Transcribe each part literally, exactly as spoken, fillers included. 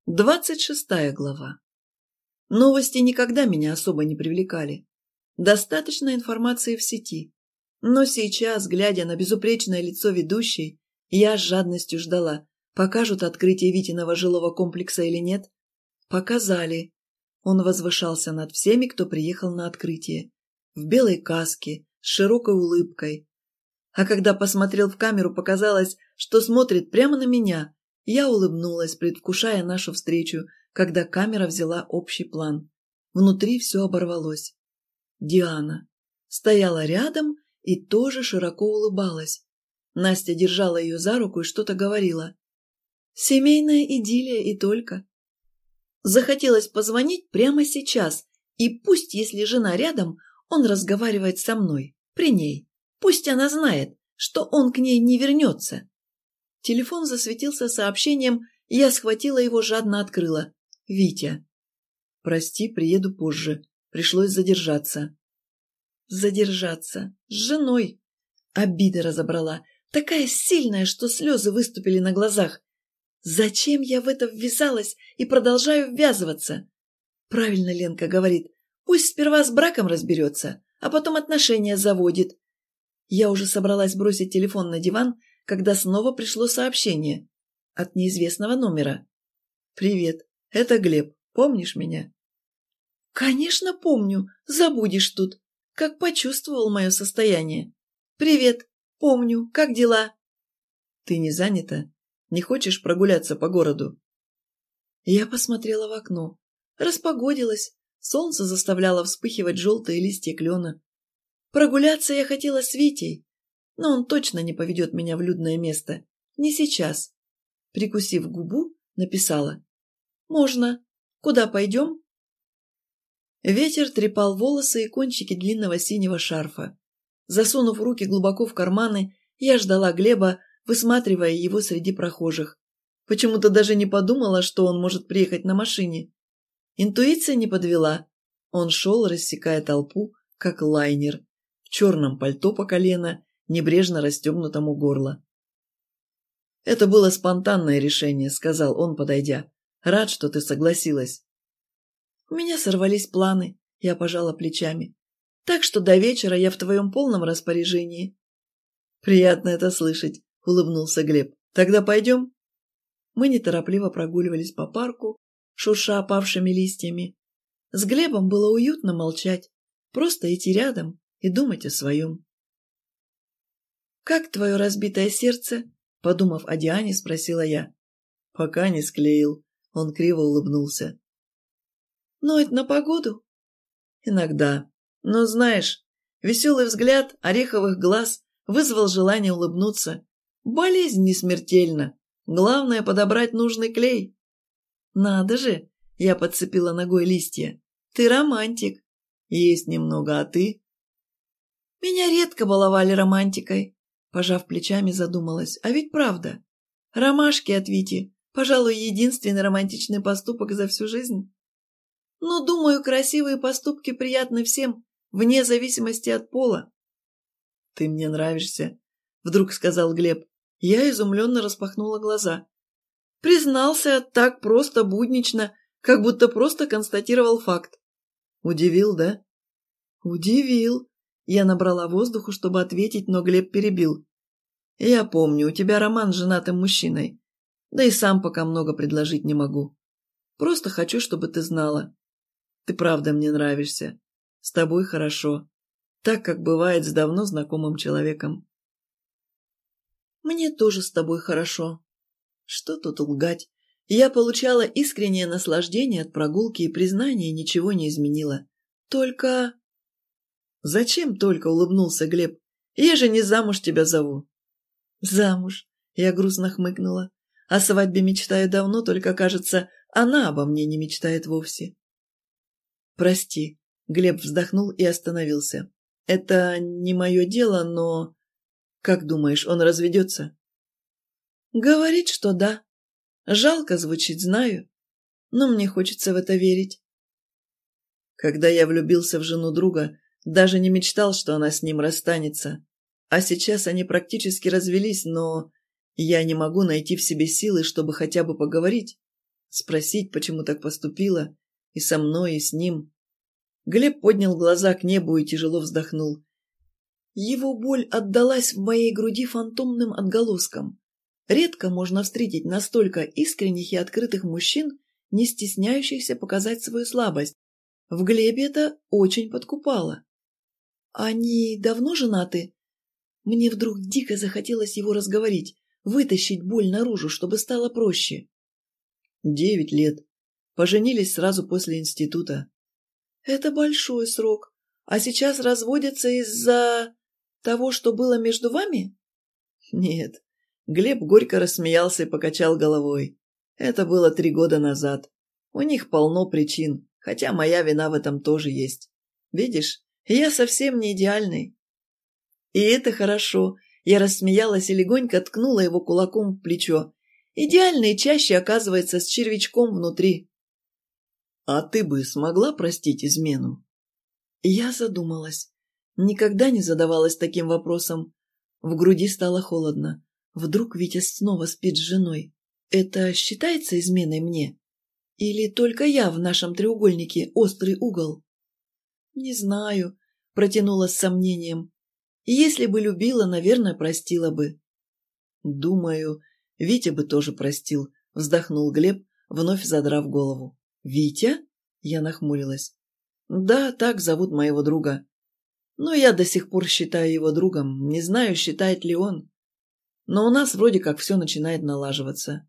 Двадцать шестая глава. Новости никогда меня особо не привлекали. Достаточно информации в сети. Но сейчас, глядя на безупречное лицо ведущей, я с жадностью ждала, покажут открытие Витиного жилого комплекса или нет. Показали. Он возвышался над всеми, кто приехал на открытие. В белой каске, с широкой улыбкой. А когда посмотрел в камеру, показалось, что смотрит прямо на меня. Я улыбнулась, предвкушая нашу встречу, когда камера взяла общий план. Внутри все оборвалось. Диана стояла рядом и тоже широко улыбалась. Настя держала ее за руку и что-то говорила. Семейная идиллия и только. Захотелось позвонить прямо сейчас, и пусть, если жена рядом, он разговаривает со мной, при ней. Пусть она знает, что он к ней не вернется. Телефон засветился сообщением, и я схватила его, жадно открыла. «Витя». «Прости, приеду позже. Пришлось задержаться». «Задержаться? С женой?» Обида разобрала. Такая сильная, что слезы выступили на глазах. Зачем я в это ввязалась и продолжаю ввязываться? Правильно Ленка говорит. Пусть сперва с браком разберется, а потом отношения заводит. Я уже собралась бросить телефон на диван, когда снова пришло сообщение от неизвестного номера. «Привет, это Глеб. Помнишь меня?» «Конечно помню. Забудешь тут. Как почувствовал мое состояние. Привет. Помню. Как дела?» «Ты не занята? Не хочешь прогуляться по городу?» Я посмотрела в окно. Распогодилось. Солнце заставляло вспыхивать желтые листья клена. Прогуляться я хотела с Витей, но он точно не поведет меня в людное место. Не сейчас. Прикусив губу, написала. «Можно. Куда пойдем?» Ветер трепал волосы и кончики длинного синего шарфа. Засунув руки глубоко в карманы, я ждала Глеба, высматривая его среди прохожих. Почему-то даже не подумала, что он может приехать на машине. Интуиция не подвела. Он шел, рассекая толпу, как лайнер, в черном пальто по колено, небрежно расстегнутом у горла. «Это было спонтанное решение», — сказал он, подойдя. «Рад, что ты согласилась». «У меня сорвались планы», — я пожала плечами. «Так что до вечера я в твоем полном распоряжении». «Приятно это слышать», — улыбнулся Глеб. «Тогда пойдем?» Мы неторопливо прогуливались по парку, шурша опавшими листьями. С Глебом было уютно молчать, просто идти рядом и думать о своем. «Как твое разбитое сердце?» — подумав о Диане, спросила я. «Пока не склеил», — он криво улыбнулся. «Ноет на погоду?» «Иногда. Но знаешь, веселый взгляд ореховых глаз вызвал желание улыбнуться. Болезнь не смертельна. Главное — подобрать нужный клей». «Надо же!» — я подцепила ногой листья. «Ты романтик». «Есть немного, а ты?» «Меня редко баловали романтикой», — пожав плечами, задумалась. «А ведь правда. Ромашки от Вити, пожалуй, единственный романтичный поступок за всю жизнь. Но, думаю, красивые поступки приятны всем, вне зависимости от пола». «Ты мне нравишься», — вдруг сказал Глеб. Я изумленно распахнула глаза. Признался так просто, буднично, как будто просто констатировал факт. «Удивил, да?» «Удивил». Я набрала воздуху, чтобы ответить, но Глеб перебил. «Я помню, у тебя роман с женатым мужчиной. Да и сам пока много предложить не могу. Просто хочу, чтобы ты знала. Ты правда мне нравишься. С тобой хорошо. Так, как бывает с давно знакомым человеком». «Мне тоже с тобой хорошо. Что тут лгать? Я получала искреннее наслаждение от прогулки, и признание ничего не изменило. Только...» «Зачем только?» — улыбнулся Глеб. «Я же не замуж тебя зову». «Замуж?» — я грустно хмыкнула. «О свадьбе мечтаю давно, только, кажется, она обо мне не мечтает вовсе». «Прости», — Глеб вздохнул и остановился. «Это не мое дело, но... Как думаешь, он разведется?» «Говорит, что да. Жалко звучит, знаю, но мне хочется в это верить». Когда я влюбился в жену друга, даже не мечтал, что она с ним расстанется. А сейчас они практически развелись, но я не могу найти в себе силы, чтобы хотя бы поговорить. Спросить, почему так поступила, и со мной, и с ним. Глеб поднял глаза к небу и тяжело вздохнул. Его боль отдалась в моей груди фантомным отголоском. Редко можно встретить настолько искренних и открытых мужчин, не стесняющихся показать свою слабость. В Глебе это очень подкупало. «Они давно женаты?» Мне вдруг дико захотелось его разговорить, вытащить боль наружу, чтобы стало проще. «Девять лет. Поженились сразу после института». «Это большой срок. А сейчас разводятся из-за того, что было между вами?» «Нет». Глеб горько рассмеялся и покачал головой. «Это было три года назад. У них полно причин, хотя моя вина в этом тоже есть. Видишь, я совсем не идеальный». «И это хорошо». Я рассмеялась и легонько ткнула его кулаком в плечо. «Идеальные чаще оказывается с червячком внутри». «А ты бы смогла простить измену?» Я задумалась. Никогда не задавалась таким вопросом. В груди стало холодно. Вдруг Витя снова спит с женой. Это считается изменой мне? Или только я в нашем треугольнике острый угол? Не знаю, протянула с сомнением. Если бы любила, наверное, простила бы. Думаю, Витя бы тоже простил, вздохнул Глеб, вновь задрав голову. Витя? Я нахмурилась. Да, так зовут моего друга. Но я до сих пор считаю его другом, не знаю, считает ли он. Но у нас вроде как все начинает налаживаться.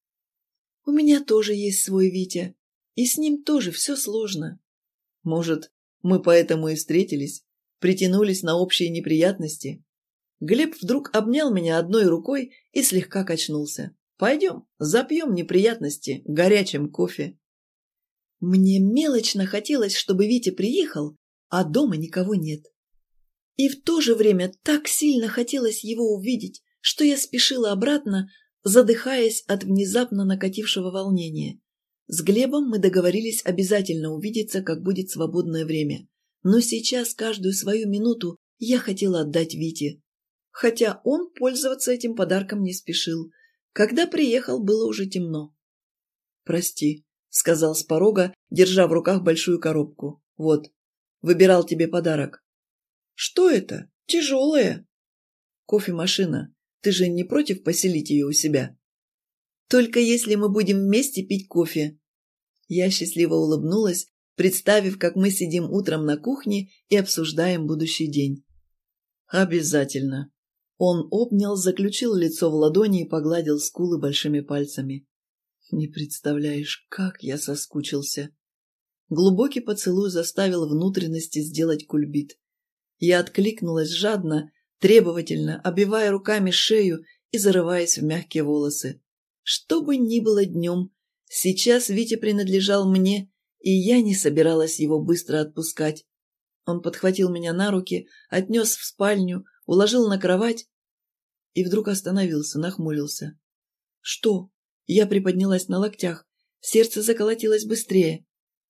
У меня тоже есть свой Витя, и с ним тоже все сложно. Может, мы поэтому и встретились, притянулись на общие неприятности. Глеб вдруг обнял меня одной рукой и слегка качнулся. Пойдем, запьем неприятности горячим кофе. Мне мелочно хотелось, чтобы Витя приехал, а дома никого нет. И в то же время так сильно хотелось его увидеть, что я спешила обратно, задыхаясь от внезапно накатившего волнения. С Глебом мы договорились обязательно увидеться, как будет свободное время. Но сейчас каждую свою минуту я хотела отдать Вите. Хотя он пользоваться этим подарком не спешил. Когда приехал, было уже темно. «Прости», — сказал с порога, держа в руках большую коробку. «Вот, выбирал тебе подарок». «Что это? Тяжелое». «Кофемашина. Ты же не против поселить ее у себя?» «Только если мы будем вместе пить кофе». Я счастливо улыбнулась, представив, как мы сидим утром на кухне и обсуждаем будущий день. «Обязательно». Он обнял, заключил лицо в ладони и погладил скулы большими пальцами. «Не представляешь, как я соскучился». Глубокий поцелуй заставил внутренности сделать кульбит. Я откликнулась жадно, требовательно, обвивая руками шею и зарываясь в мягкие волосы. Что бы ни было днем, сейчас Витя принадлежал мне, и я не собиралась его быстро отпускать. Он подхватил меня на руки, отнес в спальню, уложил на кровать и вдруг остановился, нахмурился. «Что?» Я приподнялась на локтях, сердце заколотилось быстрее.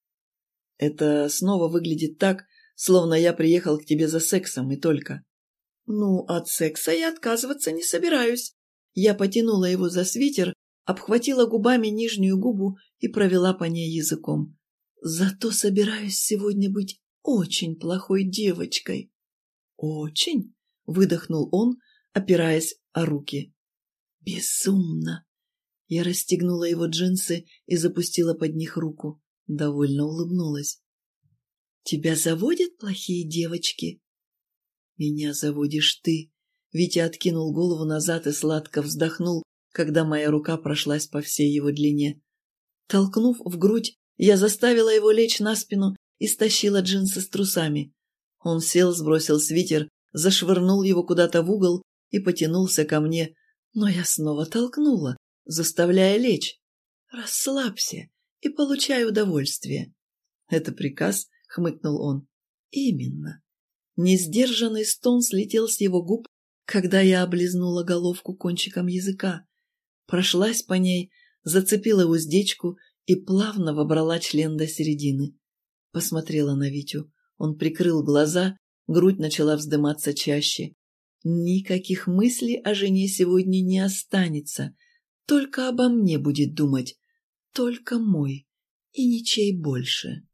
«Это снова выглядит так, словно я приехал к тебе за сексом и только». «Ну, от секса я отказываться не собираюсь». Я потянула его за свитер, обхватила губами нижнюю губу и провела по ней языком. «Зато собираюсь сегодня быть очень плохой девочкой». «Очень?» — выдохнул он, опираясь о руки. «Безумно!» Я расстегнула его джинсы и запустила под них руку. Довольно улыбнулась. «Тебя заводят плохие девочки?» «Меня заводишь ты». Витя откинул голову назад и сладко вздохнул, когда моя рука прошлась по всей его длине. Толкнув в грудь, я заставила его лечь на спину и стащила джинсы с трусами. Он сел, сбросил свитер, зашвырнул его куда-то в угол и потянулся ко мне, но я снова толкнула, заставляя лечь. «Расслабься и получай удовольствие». «Это приказ?» — хмыкнул он. «Именно». Несдержанный стон слетел с его губ, когда я облизнула головку кончиком языка, прошлась по ней, зацепила уздечку и плавно вобрала член до середины. Посмотрела на Витю. Он прикрыл глаза, грудь начала вздыматься чаще. Никаких мыслей о жене сегодня не останется, только обо мне будет думать. только мой и ничей больше.